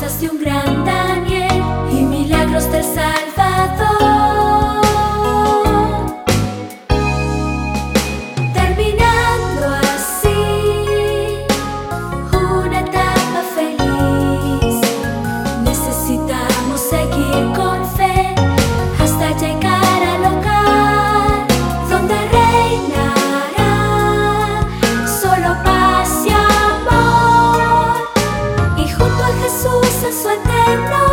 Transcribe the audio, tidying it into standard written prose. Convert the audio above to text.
promesas de un gran Daniel y milagros del Salvador. Terminando así una etapa feliz, necesitamos seguir con fe hasta llegar al hogar donde reinará solo paz y amor, y junto a Jesús en su eterno